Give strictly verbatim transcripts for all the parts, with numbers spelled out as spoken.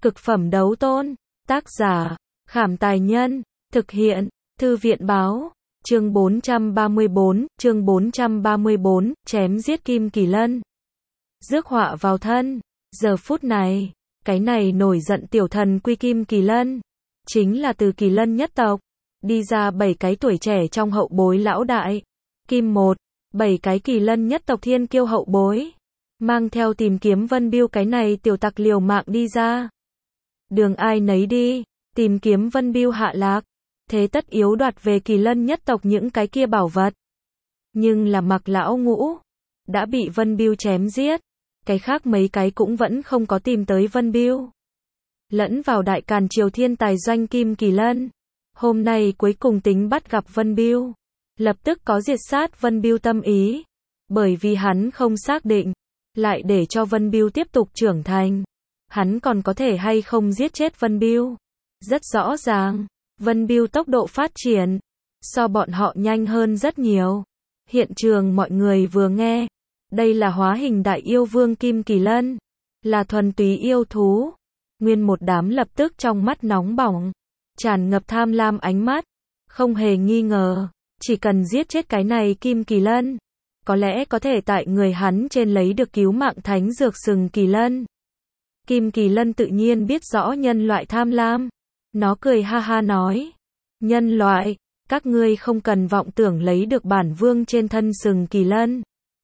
Cực phẩm đấu tôn. Tác giả, Khảm Tài Nhân. Thực hiện, Thư viện Báo. Chương bốn trăm ba mươi bốn, chương bốn trăm ba mươi bốn, chém giết Kim Kỳ Lân. Rước họa vào thân. Giờ phút này, cái này nổi giận tiểu thần quy Kim Kỳ Lân, chính là từ Kỳ Lân nhất tộc, đi ra bảy cái tuổi trẻ trong hậu bối lão đại. Kim một, bảy cái Kỳ Lân nhất tộc thiên kiêu hậu bối, mang theo tìm kiếm Vân Biêu cái này tiểu tặc liều mạng đi ra. Đường ai nấy đi, tìm kiếm Vân Biêu hạ lạc, thế tất yếu đoạt về Kỳ Lân nhất tộc những cái kia bảo vật. Nhưng là Mặc lão ngũ đã bị Vân Biêu chém giết, cái khác mấy cái cũng vẫn không có tìm tới Vân Biêu. Lẫn vào Đại Càn Triều thiên tài doanh Kim Kỳ Lân, hôm nay cuối cùng tính bắt gặp Vân Biêu, lập tức có diệt sát Vân Biêu tâm ý, bởi vì hắn không xác định, lại để cho Vân Biêu tiếp tục trưởng thành, hắn còn có thể hay không giết chết Vân Biêu. Rất rõ ràng, Vân Biêu tốc độ phát triển so bọn họ nhanh hơn rất nhiều. Hiện trường mọi người vừa nghe, đây là hóa hình đại yêu vương Kim Kỳ Lân, là thuần túy yêu thú, nguyên một đám lập tức trong mắt nóng bỏng, tràn ngập tham lam ánh mắt, không hề nghi ngờ, chỉ cần giết chết cái này Kim Kỳ Lân, có lẽ có thể tại người hắn trên lấy được cứu mạng thánh dược sừng Kỳ Lân. Kim Kỳ Lân tự nhiên biết rõ nhân loại tham lam, nó cười ha ha nói, nhân loại, các ngươi không cần vọng tưởng lấy được bản vương trên thân sừng Kỳ Lân,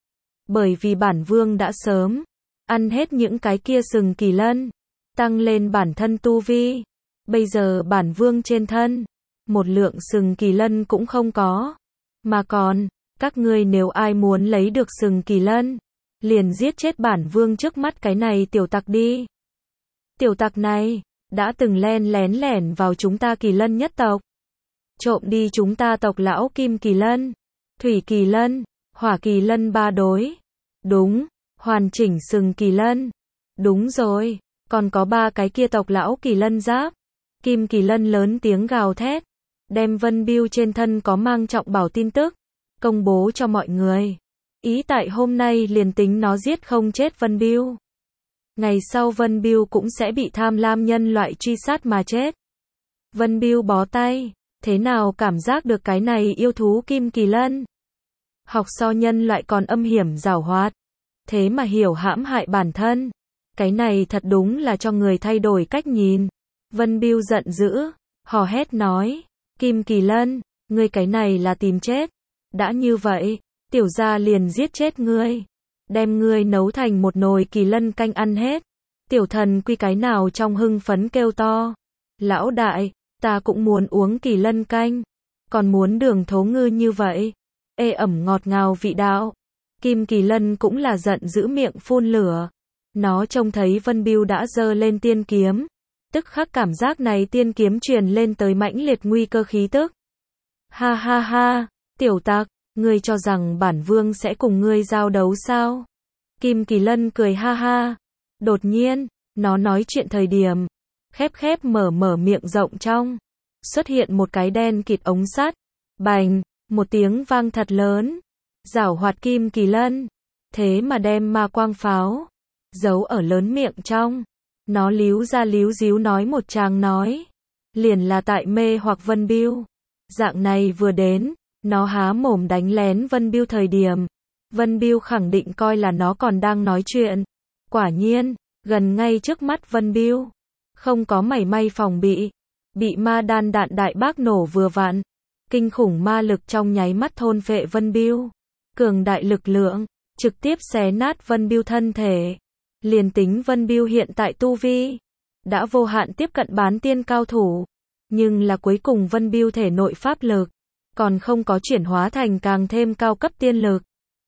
bởi vì bản vương đã sớm ăn hết những cái kia sừng Kỳ Lân, tăng lên bản thân tu vi. Bây giờ bản vương trên thân, một lượng sừng Kỳ Lân cũng không có, mà còn, các ngươi nếu ai muốn lấy được sừng Kỳ Lân, liền giết chết bản vương trước mắt cái này tiểu tặc đi. Tiểu tặc này, đã từng len lén lẻn vào chúng ta Kỳ Lân nhất tộc, trộm đi chúng ta tộc lão Kim Kỳ Lân, Thủy Kỳ Lân, Hỏa Kỳ Lân ba đối. Đúng, hoàn chỉnh sừng Kỳ Lân. Đúng rồi, còn có ba cái kia tộc lão Kỳ Lân giáp. Kim Kỳ Lân lớn tiếng gào thét, đem Vân Biêu trên thân có mang trọng bảo tin tức công bố cho mọi người. Ý tại hôm nay liền tính nó giết không chết Vân Biêu, ngày sau Vân Biêu cũng sẽ bị tham lam nhân loại truy sát mà chết. Vân Biêu bó tay, thế nào cảm giác được cái này yêu thú Kim Kỳ Lân học so nhân loại còn âm hiểm giảo hoạt, thế mà hiểu hãm hại bản thân, cái này thật đúng là cho người thay đổi cách nhìn. Vân Biêu giận dữ, hò hét nói, Kim Kỳ Lân, ngươi cái này là tìm chết, đã như vậy, tiểu gia liền giết chết ngươi, đem ngươi nấu thành một nồi Kỳ Lân canh ăn hết. Tiểu thần quy cái nào trong hưng phấn kêu to, lão đại, ta cũng muốn uống Kỳ Lân canh, còn muốn đường thố ngư như vậy, ê ẩm ngọt ngào vị đạo. Kim Kỳ Lân cũng là giận dữ miệng phun lửa, nó trông thấy Vân Biêu đã giơ lên tiên kiếm, tức khắc cảm giác này tiên kiếm truyền lên tới mãnh liệt nguy cơ khí tức. Ha ha ha, tiểu tặc, ngươi cho rằng bản vương sẽ cùng ngươi giao đấu sao? Kim Kỳ Lân cười ha ha. Đột nhiên, nó nói chuyện thời điểm, khép khép mở mở miệng rộng trong, xuất hiện một cái đen kịt ống sắt, bành, một tiếng vang thật lớn, giảo hoạt Kim Kỳ Lân, thế mà đem ma quang pháo giấu ở lớn miệng trong. Nó líu ra líu díu nói một tràng nói, liền là tại mê hoặc Vân Biêu. Dạng này vừa đến, nó há mồm đánh lén Vân Biêu thời điểm, Vân Biêu khẳng định coi là nó còn đang nói chuyện. Quả nhiên, gần ngay trước mắt Vân Biêu, không có mảy may phòng bị, bị ma đan đạn đại bác nổ vừa vặn, kinh khủng ma lực trong nháy mắt thôn phệ Vân Biêu, cường đại lực lượng, trực tiếp xé nát Vân Biêu thân thể. Liền tính Vân Biêu hiện tại tu vi đã vô hạn tiếp cận bán tiên cao thủ, nhưng là cuối cùng Vân Biêu thể nội pháp lực còn không có chuyển hóa thành càng thêm cao cấp tiên lực.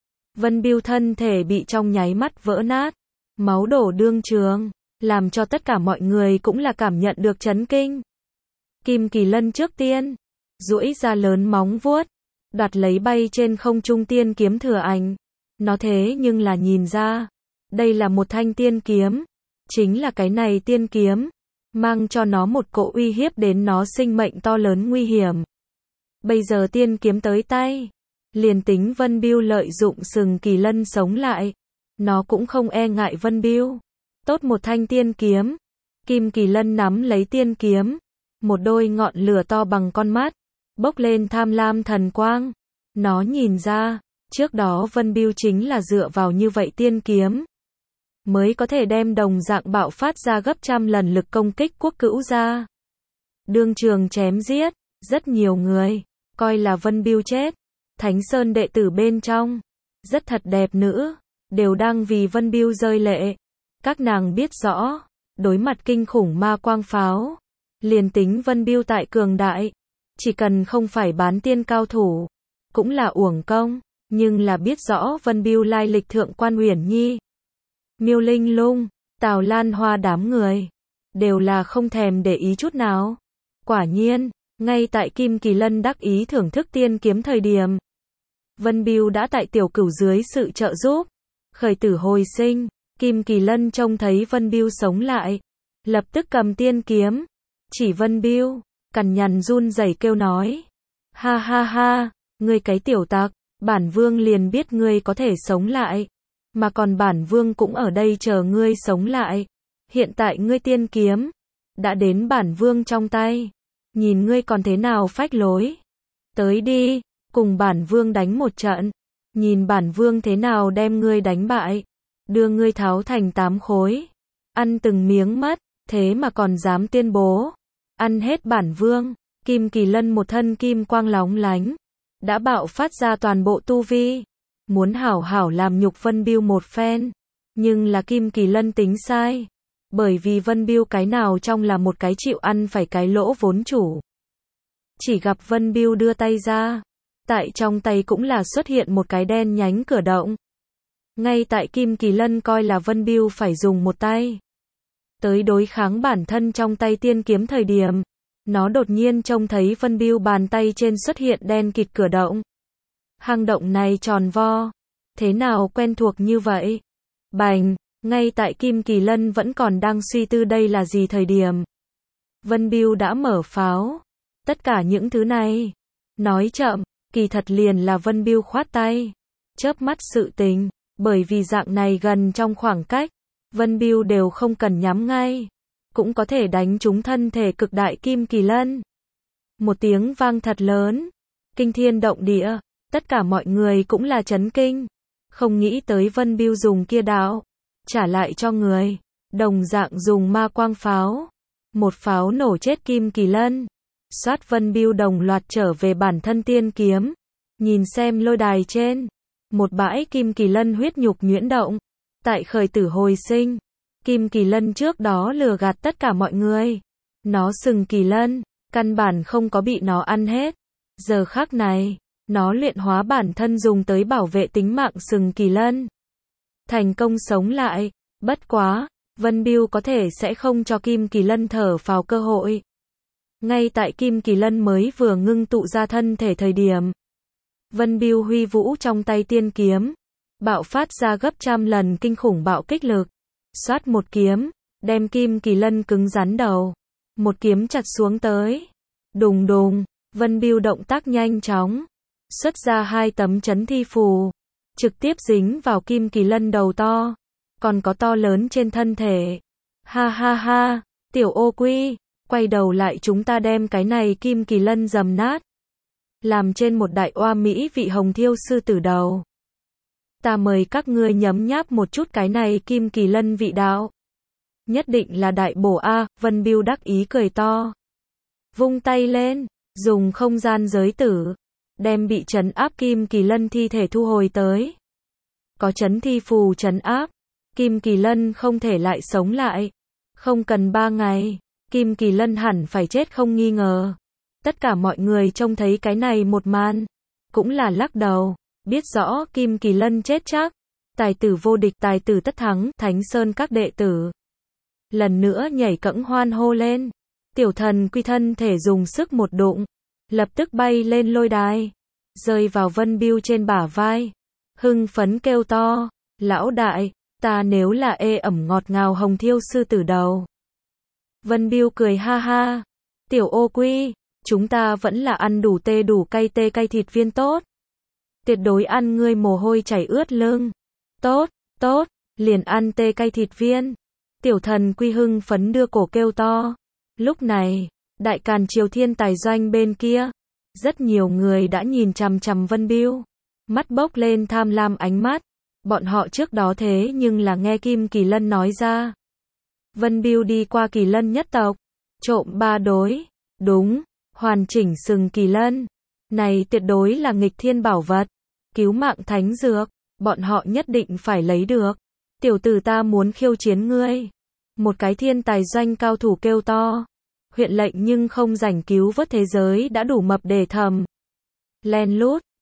Vân Biêu thân thể bị trong nháy mắt vỡ nát, máu đổ đương trường, làm cho tất cả mọi người cũng là cảm nhận được chấn kinh. Kim Kỳ Lân trước tiên duỗi ra lớn móng vuốt, đoạt lấy bay trên không trung tiên kiếm thừa ảnh. Nó thế nhưng là nhìn ra, đây là một thanh tiên kiếm, chính là cái này tiên kiếm, mang cho nó một cỗ uy hiếp đến nó sinh mệnh to lớn nguy hiểm. Bây giờ tiên kiếm tới tay, liền tính Vân Biêu lợi dụng sừng Kỳ Lân sống lại, nó cũng không e ngại Vân Biêu. Tốt một thanh tiên kiếm, Kim Kỳ Lân nắm lấy tiên kiếm, một đôi ngọn lửa to bằng con mắt, bốc lên tham lam thần quang. Nó nhìn ra, trước đó Vân Bưu chính là dựa vào như vậy tiên kiếm, mới có thể đem đồng dạng bạo phát ra gấp trăm lần lực công kích quốc cữu ra. Đương trường chém giết, rất nhiều người, coi là Vân Bưu chết. Thánh Sơn đệ tử bên trong, rất thật đẹp nữ, đều đang vì Vân Bưu rơi lệ. Các nàng biết rõ, đối mặt kinh khủng ma quang pháo, liền tính Vân Bưu tại cường đại, chỉ cần không phải bán tiên cao thủ, cũng là uổng công, nhưng là biết rõ Vân Bưu lai lịch thượng quan Uyển Nhi, Miêu Linh Lung, Tào Lan Hoa đám người, đều là không thèm để ý chút nào. Quả nhiên, ngay tại Kim Kỳ Lân đắc ý thưởng thức tiên kiếm thời điểm, Vân Bưu đã tại tiểu cửu dưới sự trợ giúp, khởi tử hồi sinh. Kim Kỳ Lân trông thấy Vân Bưu sống lại, lập tức cầm tiên kiếm, chỉ Vân Bưu, cằn nhằn run rẩy kêu nói: ha ha ha, ngươi cái tiểu tặc, bản vương liền biết ngươi có thể sống lại, mà còn bản vương cũng ở đây chờ ngươi sống lại. Hiện tại ngươi tiên kiếm đã đến bản vương trong tay, nhìn ngươi còn thế nào phách lối. Tới đi, cùng bản vương đánh một trận, nhìn bản vương thế nào đem ngươi đánh bại, đưa ngươi tháo thành tám khối, ăn từng miếng mất, thế mà còn dám tuyên bố ăn hết bản vương. Kim Kỳ Lân một thân kim quang lóng lánh, đã bạo phát ra toàn bộ tu vi, muốn hảo hảo làm nhục Vân Bưu một phen, nhưng là Kim Kỳ Lân tính sai, bởi vì Vân Bưu cái nào trong là một cái chịu ăn phải cái lỗ vốn chủ. Chỉ gặp Vân Bưu đưa tay ra, tại trong tay cũng là xuất hiện một cái đen nhánh cửa động. Ngay tại Kim Kỳ Lân coi là Vân Bưu phải dùng một tay tới đối kháng bản thân trong tay tiên kiếm thời điểm, nó đột nhiên trông thấy Vân Bưu bàn tay trên xuất hiện đen kịt cửa động. Hang động này tròn vo, thế nào quen thuộc như vậy? Bành, ngay tại Kim Kỳ Lân vẫn còn đang suy tư đây là gì thời điểm, Vân Bưu đã mở pháo. Tất cả những thứ này, nói chậm, kỳ thật liền là Vân Bưu khoát tay, chớp mắt sự tình, bởi vì dạng này gần trong khoảng cách, Vân Bưu đều không cần nhắm ngay, cũng có thể đánh trúng thân thể cực đại Kim Kỳ Lân. Một tiếng vang thật lớn, kinh thiên động địa, tất cả mọi người cũng là chấn kinh, không nghĩ tới Vân Bưu dùng kia đạo trả lại cho người, đồng dạng dùng ma quang pháo, một pháo nổ chết Kim Kỳ Lân. Soát Vân Bưu đồng loạt trở về bản thân tiên kiếm, nhìn xem lôi đài trên, một bãi Kim Kỳ Lân huyết nhục nhuyễn động, tại khởi tử hồi sinh. Kim Kỳ Lân trước đó lừa gạt tất cả mọi người, nó sừng Kỳ Lân, căn bản không có bị nó ăn hết. Giờ khắc này, nó luyện hóa bản thân dùng tới bảo vệ tính mạng sừng Kỳ Lân, thành công sống lại. Bất quá, Vân Bưu có thể sẽ không cho Kim Kỳ Lân thở phào cơ hội. Ngay tại Kim Kỳ Lân mới vừa ngưng tụ ra thân thể thời điểm, Vân Bưu huy vũ trong tay tiên kiếm, bạo phát ra gấp trăm lần kinh khủng bạo kích lực. Xoát một kiếm, đem Kim Kỳ Lân cứng rắn đầu, một kiếm chặt xuống tới. Đùng đùng, Vân Bưu động tác nhanh chóng, xuất ra hai tấm chấn thi phù, trực tiếp dính vào Kim Kỳ Lân đầu to, còn có to lớn trên thân thể. Ha ha ha, tiểu ô quy, quay đầu lại chúng ta đem cái này Kim Kỳ Lân dầm nát, làm trên một đại oa mỹ vị hồng thiêu sư tử đầu. Ta mời các ngươi nhấm nháp một chút cái này Kim Kỳ Lân vị đạo. Nhất định là đại bổ a. Vân Bưu đắc ý cười to, vung tay lên, dùng không gian giới tử, đem bị trấn áp Kim Kỳ Lân thi thể thu hồi tới. Có trấn thi phù trấn áp, Kim Kỳ Lân không thể lại sống lại. Không cần ba ngày, Kim Kỳ Lân hẳn phải chết không nghi ngờ. Tất cả mọi người trông thấy cái này một màn, cũng là lắc đầu, biết rõ Kim Kỳ Lân chết chắc. Tài tử vô địch, tài tử tất thắng. Thánh Sơn các đệ tử lần nữa nhảy cẫng hoan hô lên. Tiểu thần quy thân thể dùng sức một đụng, lập tức bay lên lôi đài, rơi vào Vân Bưu trên bả vai, hưng phấn kêu to: lão đại, ta nếu là ê ẩm ngọt ngào hồng thiêu sư tử đầu. Vân Bưu cười ha ha: tiểu ô quy, chúng ta vẫn là ăn đủ tê đủ cay tê cay thịt viên tốt. Tuyệt đối ăn ngươi mồ hôi chảy ướt lưng. Tốt, tốt, liền ăn tê cay thịt viên. Tiểu thần Quy hưng phấn đưa cổ kêu to. Lúc này, Đại Càn Triều Thiên Tài Doanh bên kia, rất nhiều người đã nhìn chằm chằm Vân Bưu, mắt bốc lên tham lam ánh mắt. Bọn họ trước đó thế nhưng là nghe Kim Kỳ Lân nói ra. Vân Bưu đi qua Kỳ Lân nhất tộc, trộm ba đối, đúng, hoàn chỉnh sừng Kỳ Lân. Này tuyệt đối là nghịch thiên bảo vật, cứu mạng thánh dược, bọn họ nhất định phải lấy được. Tiểu tử ta muốn khiêu chiến ngươi. Một cái Thiên Tài Doanh cao thủ kêu to. Huyện lệnh nhưng không rảnh cứu vớt thế giới đã đủ mập để thầm. Len lút,